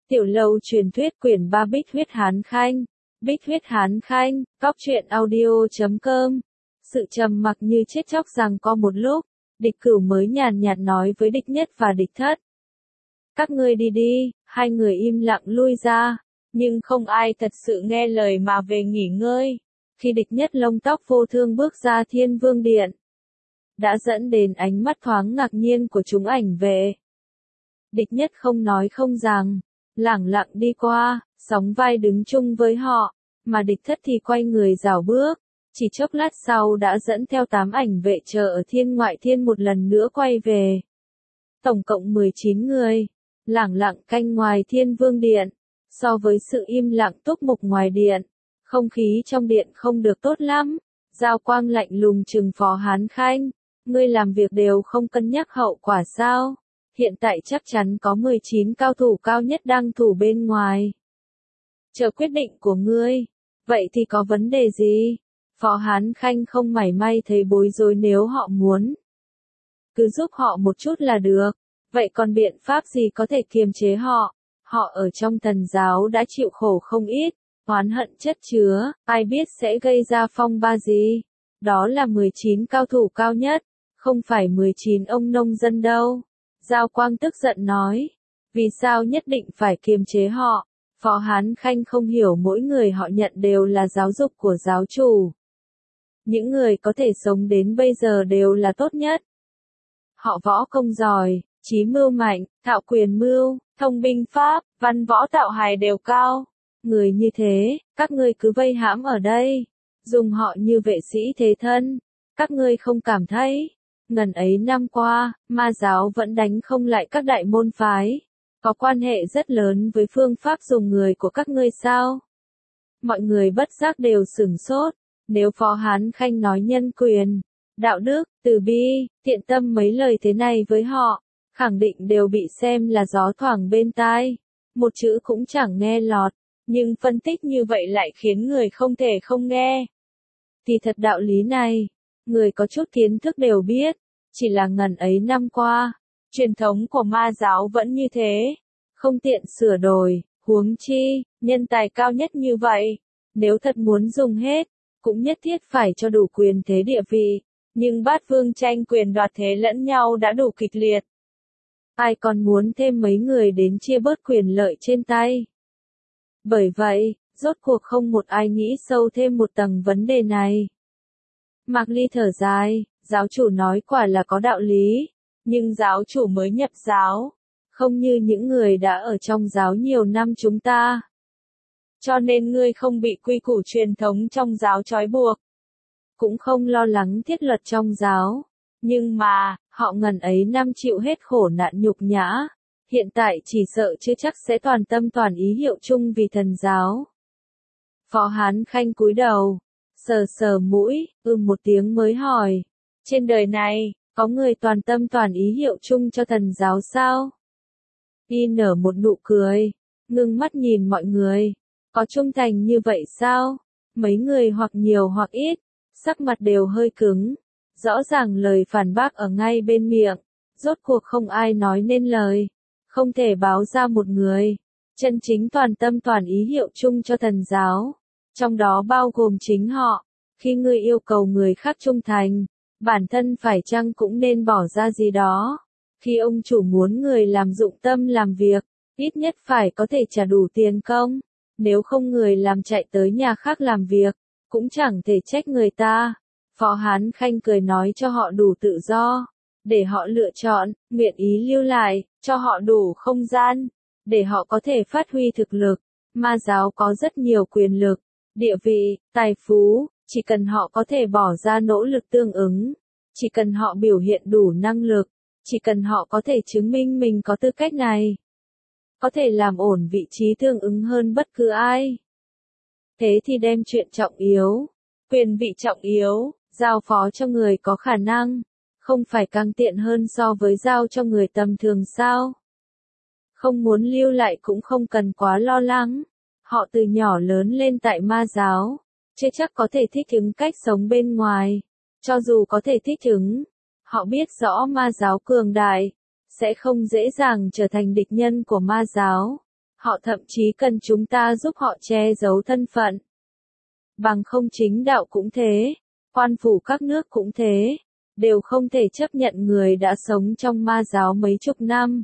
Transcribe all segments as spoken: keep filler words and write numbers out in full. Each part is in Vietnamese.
Tiểu Lâu truyền thuyết quyển ba Bích huyết Hán Khanh. Bích huyết Hán Khanh, Cóc truyện audio chấm com. Sự trầm mặc như chết chóc rằng có một lúc, địch cửu mới nhàn nhạt nói với địch nhất và địch thất. Các ngươi đi đi, hai người im lặng lui ra, nhưng không ai thật sự nghe lời mà về nghỉ ngơi. Khi địch nhất lông tóc vô thương bước ra Thiên Vương Điện, đã dẫn đến ánh mắt thoáng ngạc nhiên của chúng ảnh vệ. Địch nhất không nói không rằng, lẳng lặng đi qua, sóng vai đứng chung với họ, mà địch thất thì quay người rảo bước, chỉ chốc lát sau đã dẫn theo tám ảnh vệ chờ ở thiên ngoại thiên một lần nữa quay về. Tổng cộng mười chín người, lẳng lặng canh ngoài Thiên Vương Điện, so với sự im lặng túc mục ngoài điện, không khí trong điện không được tốt lắm. Giao Quang lạnh lùng trừng Phó Hán Khanh, ngươi làm việc đều không cân nhắc hậu quả sao? Hiện tại chắc chắn có mười chín cao thủ cao nhất đang thủ bên ngoài. Chờ quyết định của ngươi. Vậy thì có vấn đề gì? Phó Hán Khanh không mảy may thấy bối rối nếu họ muốn. Cứ giúp họ một chút là được. Vậy còn biện pháp gì có thể kiềm chế họ? Họ ở trong thần giáo đã chịu khổ không ít, oán hận chất chứa, ai biết sẽ gây ra phong ba gì? Đó là mười chín cao thủ cao nhất, không phải mười chín ông nông dân đâu. Giao Quang tức giận nói, vì sao nhất định phải kiềm chế họ? Phó Hán Khanh không hiểu mỗi người họ nhận đều là giáo dục của giáo chủ. Những người có thể sống đến bây giờ đều là tốt nhất. Họ võ công giỏi, trí mưu mạnh, thạo quyền mưu, thông binh pháp, văn võ tạo hài đều cao. Người như thế, các ngươi cứ vây hãm ở đây, dùng họ như vệ sĩ thế thân. Các ngươi không cảm thấy, ngần ấy năm qua, ma giáo vẫn đánh không lại các đại môn phái, có quan hệ rất lớn với phương pháp dùng người của các ngươi sao? Mọi người bất giác đều sửng sốt, nếu Phó Hán Khanh nói nhân quyền, đạo đức, từ bi, thiện tâm mấy lời thế này với họ, khẳng định đều bị xem là gió thoảng bên tai, một chữ cũng chẳng nghe lọt, nhưng phân tích như vậy lại khiến người không thể không nghe. Thì thật đạo lý này, người có chút kiến thức đều biết, chỉ là ngần ấy năm qua, truyền thống của ma giáo vẫn như thế, không tiện sửa đổi, huống chi, nhân tài cao nhất như vậy, nếu thật muốn dùng hết, cũng nhất thiết phải cho đủ quyền thế địa vị, nhưng bát vương tranh quyền đoạt thế lẫn nhau đã đủ kịch liệt. Ai còn muốn thêm mấy người đến chia bớt quyền lợi trên tay? Bởi vậy, rốt cuộc không một ai nghĩ sâu thêm một tầng vấn đề này. Mạc Ly thở dài, giáo chủ nói quả là có đạo lý, nhưng giáo chủ mới nhập giáo, không như những người đã ở trong giáo nhiều năm chúng ta. Cho nên ngươi không bị quy củ truyền thống trong giáo trói buộc, cũng không lo lắng thiết luật trong giáo, nhưng mà, họ ngần ấy năm chịu hết khổ nạn nhục nhã, hiện tại chỉ sợ chưa chắc sẽ toàn tâm toàn ý hiệu chung vì thần giáo. Phó Hán Khanh cúi đầu, sờ sờ mũi, ư một tiếng mới hỏi, trên đời này, có người toàn tâm toàn ý hiệu chung cho thần giáo sao? Y nở một nụ cười, ngưng mắt nhìn mọi người, có trung thành như vậy sao? Mấy người hoặc nhiều hoặc ít, sắc mặt đều hơi cứng, rõ ràng lời phản bác ở ngay bên miệng, rốt cuộc không ai nói nên lời, không thể báo ra một người, chân chính toàn tâm toàn ý hiệu chung cho thần giáo, trong đó bao gồm chính họ. Khi ngươi yêu cầu người khác trung thành, bản thân phải chăng cũng nên bỏ ra gì đó. Khi ông chủ muốn người làm dụng tâm làm việc, ít nhất phải có thể trả đủ tiền công. Nếu không người làm chạy tới nhà khác làm việc, cũng chẳng thể trách người ta. Phó Hán Khanh cười nói cho họ đủ tự do, để họ lựa chọn, nguyện ý lưu lại, cho họ đủ không gian, để họ có thể phát huy thực lực. Ma giáo có rất nhiều quyền lực, địa vị, tài phú, chỉ cần họ có thể bỏ ra nỗ lực tương ứng, chỉ cần họ biểu hiện đủ năng lực, chỉ cần họ có thể chứng minh mình có tư cách này, có thể làm ổn vị trí tương ứng hơn bất cứ ai. Thế thì đem chuyện trọng yếu, quyền vị trọng yếu, giao phó cho người có khả năng, không phải càng tiện hơn so với giao cho người tầm thường sao? Không muốn lưu lại cũng không cần quá lo lắng, họ từ nhỏ lớn lên tại ma giáo, chưa chắc có thể thích ứng cách sống bên ngoài, cho dù có thể thích ứng, họ biết rõ ma giáo cường đại, sẽ không dễ dàng trở thành địch nhân của ma giáo. Họ thậm chí cần chúng ta giúp họ che giấu thân phận. Bằng không chính đạo cũng thế, quan phủ các nước cũng thế, đều không thể chấp nhận người đã sống trong ma giáo mấy chục năm.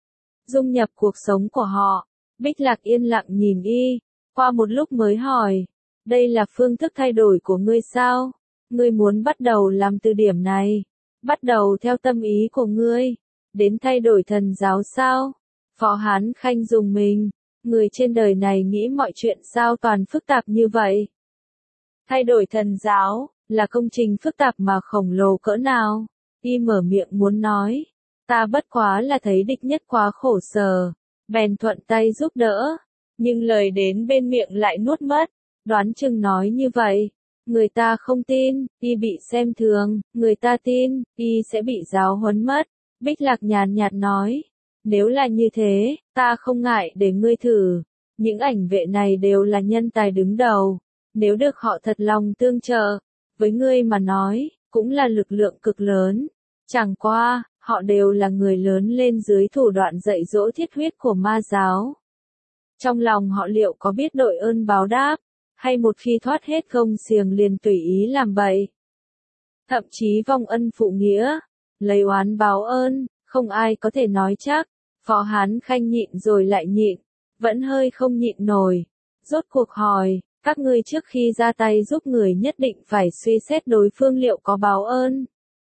Dung nhập cuộc sống của họ, Bích Lạc yên lặng nhìn y, qua một lúc mới hỏi, đây là phương thức thay đổi của ngươi sao? Ngươi muốn bắt đầu làm từ điểm này, bắt đầu theo tâm ý của ngươi, đến thay đổi thần giáo sao? Phó Hán Khanh dùng mình, người trên đời này nghĩ mọi chuyện sao toàn phức tạp như vậy? Thay đổi thần giáo, là công trình phức tạp mà khổng lồ cỡ nào? Y mở miệng muốn nói, ta bất quá là thấy địch nhất quá khổ sở, bèn thuận tay giúp đỡ, nhưng lời đến bên miệng lại nuốt mất, đoán chừng nói như vậy. Người ta không tin, y bị xem thường, người ta tin, y sẽ bị giáo huấn mất. Bích Lạc nhàn nhạt nói, nếu là như thế, ta không ngại để ngươi thử. Những ảnh vệ này đều là nhân tài đứng đầu, nếu được họ thật lòng tương trợ, với ngươi mà nói, cũng là lực lượng cực lớn. Chẳng qua, họ đều là người lớn lên dưới thủ đoạn dạy dỗ thiết huyết của ma giáo. Trong lòng họ liệu có biết đội ơn báo đáp, hay một khi thoát hết công xiềng liền tùy ý làm bậy. Thậm chí vong ân phụ nghĩa, lấy oán báo ơn, không ai có thể nói chắc. Phó Hán Khanh nhịn rồi lại nhịn, vẫn hơi không nhịn nổi. Rốt cuộc hỏi, các ngươi trước khi ra tay giúp người nhất định phải suy xét đối phương liệu có báo ơn.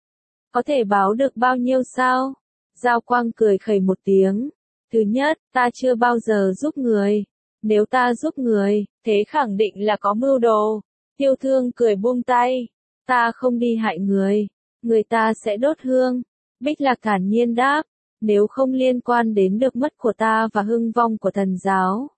Có thể báo được bao nhiêu sao? Giao Quang cười khẩy một tiếng. Thứ nhất, ta chưa bao giờ giúp người. Nếu ta giúp người, thế khẳng định là có mưu đồ. Tiêu Thương cười buông tay. Ta không đi hại người. Người ta sẽ đốt hương. Bích Lạc thản nhiên đáp. Nếu không liên quan đến được mất của ta và hưng vong của thần giáo.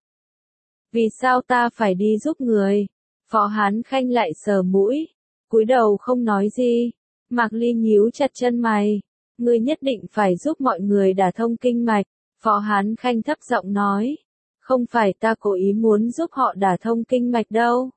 Vì sao ta phải đi giúp người? Phó Hán Khanh lại sờ mũi. Cúi đầu không nói gì. Mạc Ly nhíu chặt chân mày. Ngươi nhất định phải giúp mọi người đả thông kinh mạch. Phó Hán Khanh thấp giọng nói. Không phải ta cố ý muốn giúp họ đả thông kinh mạch đâu.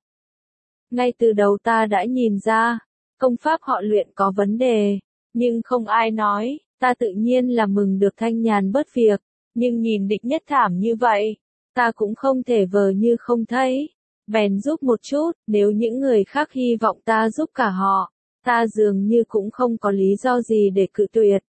Ngay từ đầu ta đã nhìn ra, công pháp họ luyện có vấn đề, nhưng không ai nói, ta tự nhiên là mừng được thanh nhàn bớt việc, nhưng nhìn địch nhất thảm như vậy, ta cũng không thể vờ như không thấy, bèn giúp một chút, nếu những người khác hy vọng ta giúp cả họ, ta dường như cũng không có lý do gì để cự tuyệt.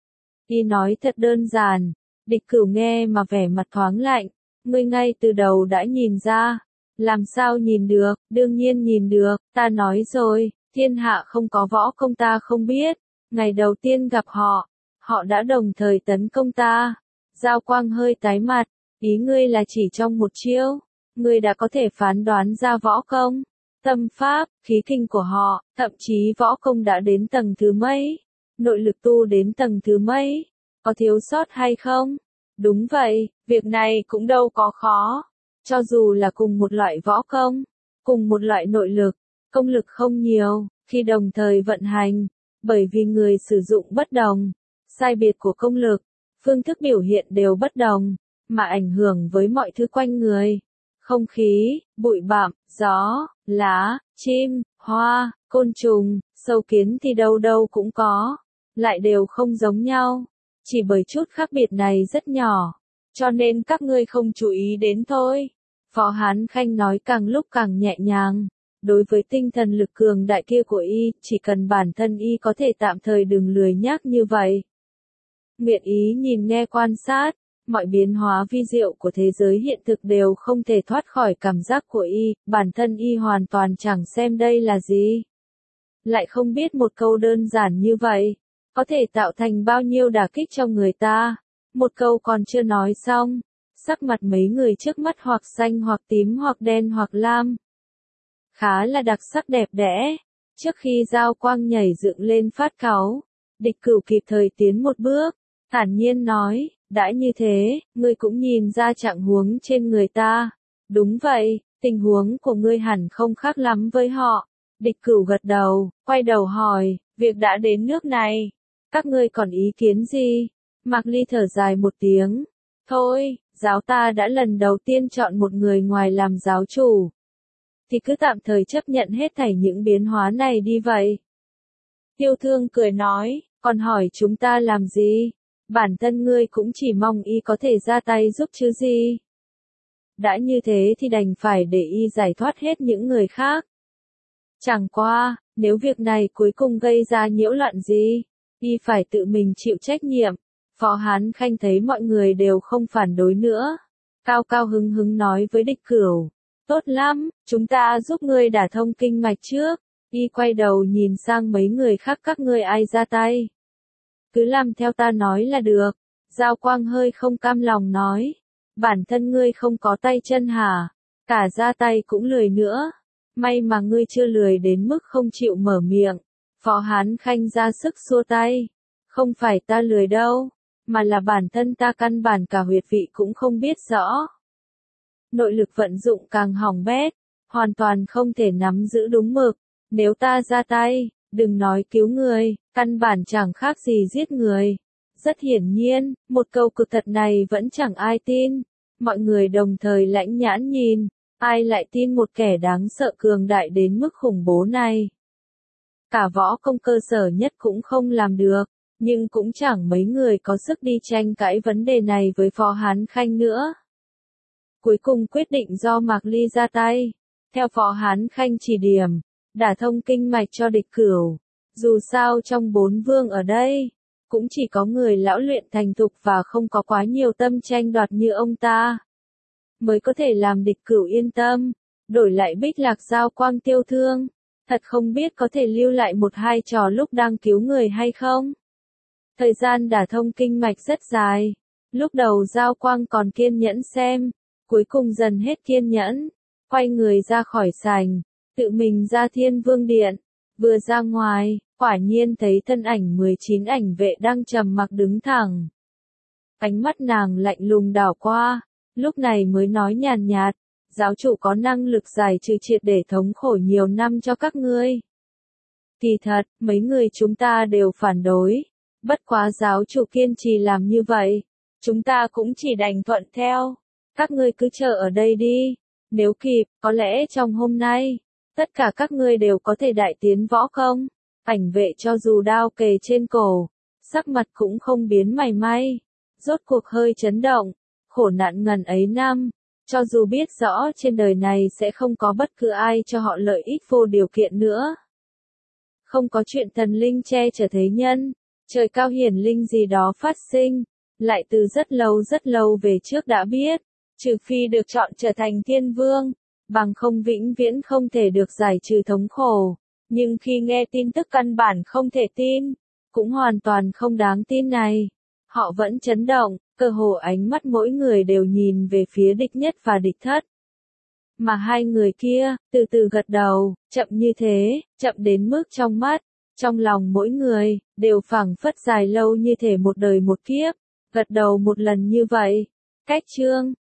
Y nói thật đơn giản, Địch Cửu nghe mà vẻ mặt thoáng lạnh. Ngươi ngay từ đầu đã nhìn ra, làm sao nhìn được, đương nhiên nhìn được, ta nói rồi, thiên hạ không có võ công ta không biết, ngày đầu tiên gặp họ, họ đã đồng thời tấn công ta. Giao Quang hơi tái mặt, ý ngươi là chỉ trong một chiêu, ngươi đã có thể phán đoán ra võ công, tâm pháp, khí kinh của họ, thậm chí võ công đã đến tầng thứ mấy, nội lực tu đến tầng thứ mấy, có thiếu sót hay không? Đúng vậy, việc này cũng đâu có khó. Cho dù là cùng một loại võ công, cùng một loại nội lực, công lực không nhiều, khi đồng thời vận hành, bởi vì người sử dụng bất đồng, sai biệt của công lực, phương thức biểu hiện đều bất đồng, mà ảnh hưởng với mọi thứ quanh người. Không khí, bụi bặm, gió, lá, chim, hoa, côn trùng, sâu kiến thì đâu đâu cũng có, lại đều không giống nhau. Chỉ bởi chút khác biệt này rất nhỏ, cho nên các ngươi không chú ý đến thôi. Phó Hán Khanh nói càng lúc càng nhẹ nhàng. Đối với tinh thần lực cường đại kia của y, chỉ cần bản thân y có thể tạm thời đừng lười nhác như vậy. Nguyện ý nhìn nghe quan sát, mọi biến hóa vi diệu của thế giới hiện thực đều không thể thoát khỏi cảm giác của y, bản thân y hoàn toàn chẳng xem đây là gì. Lại không biết một câu đơn giản như vậy có thể tạo thành bao nhiêu đả kích cho người ta. Một câu còn chưa nói xong, sắc mặt mấy người trước mắt hoặc xanh hoặc tím hoặc đen hoặc lam. Khá là đặc sắc đẹp đẽ. Trước khi Giao Quang nhảy dựng lên phát cáu, Địch Cửu kịp thời tiến một bước, thản nhiên nói, đã như thế, ngươi cũng nhìn ra trạng huống trên người ta. Đúng vậy, tình huống của ngươi hẳn không khác lắm với họ. Địch Cửu gật đầu, quay đầu hỏi, việc đã đến nước này, các ngươi còn ý kiến gì? Mạc Ly thở dài một tiếng. Thôi, giáo ta đã lần đầu tiên chọn một người ngoài làm giáo chủ. Thì cứ tạm thời chấp nhận hết thảy những biến hóa này đi vậy. Tiêu Thương cười nói, còn hỏi chúng ta làm gì? Bản thân ngươi cũng chỉ mong y có thể ra tay giúp chứ gì. đã như thế thì đành phải để y giải thoát hết những người khác. Chẳng qua, nếu việc này cuối cùng gây ra nhiễu loạn gì, y phải tự mình chịu trách nhiệm. Phó Hán Khanh thấy mọi người đều không phản đối nữa. Cao cao hứng hứng nói với Địch Cửu, tốt lắm, chúng ta giúp ngươi đả thông kinh mạch trước. Y quay đầu nhìn sang mấy người khác, các ngươi ai ra tay. Cứ làm theo ta nói là được. Giao Quang hơi không cam lòng nói, bản thân ngươi không có tay chân hả, cả ra tay cũng lười nữa. May mà ngươi chưa lười đến mức không chịu mở miệng. Phó Hán Khanh ra sức xua tay, không phải ta lười đâu, mà là bản thân ta căn bản cả huyệt vị cũng không biết rõ. Nội lực vận dụng càng hỏng bét, hoàn toàn không thể nắm giữ đúng mực. Nếu ta ra tay, đừng nói cứu người, căn bản chẳng khác gì giết người. Rất hiển nhiên, một câu cực thật này vẫn chẳng ai tin. Mọi người đồng thời lãnh nhãn nhìn, ai lại tin một kẻ đáng sợ cường đại đến mức khủng bố này. Cả võ công cơ sở nhất cũng không làm được, nhưng cũng chẳng mấy người có sức đi tranh cãi vấn đề này với Phó Hán Khanh nữa. Cuối cùng quyết định do Mạc Ly ra tay, theo Phó Hán Khanh chỉ điểm, đả thông kinh mạch cho Địch Cửu. Dù sao trong bốn vương ở đây, cũng chỉ có người lão luyện thành thục và không có quá nhiều tâm tranh đoạt như ông ta, mới có thể làm Địch Cửu yên tâm. Đổi lại Bích Lạc Giao Quang Tiêu Thương, thật không biết có thể lưu lại một hai trò lúc đang cứu người hay không. Thời gian đả thông kinh mạch rất dài, lúc đầu Giao Quang còn kiên nhẫn xem, cuối cùng dần hết kiên nhẫn, quay người ra khỏi sảnh, tự mình ra Thiên Vương Điện. Vừa ra ngoài, quả nhiên thấy thân ảnh mười chín ảnh vệ đang trầm mặc đứng thẳng. Ánh mắt nàng lạnh lùng đảo qua, lúc này mới nói nhàn nhạt, giáo chủ có năng lực giải trừ triệt để thống khổ nhiều năm cho các ngươi. Kỳ thật, mấy người chúng ta đều phản đối, bất quá giáo chủ kiên trì làm như vậy, chúng ta cũng chỉ đành thuận theo. Các ngươi cứ chờ ở đây đi, nếu kịp, có lẽ trong hôm nay, tất cả các ngươi đều có thể đại tiến võ công. Ảnh vệ cho dù đao kề trên cổ, sắc mặt cũng không biến mảy may, rốt cuộc hơi chấn động, khổ nạn ngần ấy năm, cho dù biết rõ trên đời này sẽ không có bất cứ ai cho họ lợi ích vô điều kiện nữa. Không có chuyện thần linh che chở thế nhân, trời cao hiển linh gì đó phát sinh, lại từ rất lâu rất lâu về trước đã biết, trừ phi được chọn trở thành thiên vương, bằng không vĩnh viễn không thể được giải trừ thống khổ. Nhưng khi nghe tin tức căn bản không thể tin, cũng hoàn toàn không đáng tin này, họ vẫn chấn động, cơ hồ ánh mắt mỗi người đều nhìn về phía Địch Nhất và Địch Thất. Mà hai người kia, từ từ gật đầu, chậm như thế, chậm đến mức trong mắt, trong lòng mỗi người, đều phảng phất dài lâu như thể một đời một kiếp, gật đầu một lần như vậy. Cách chương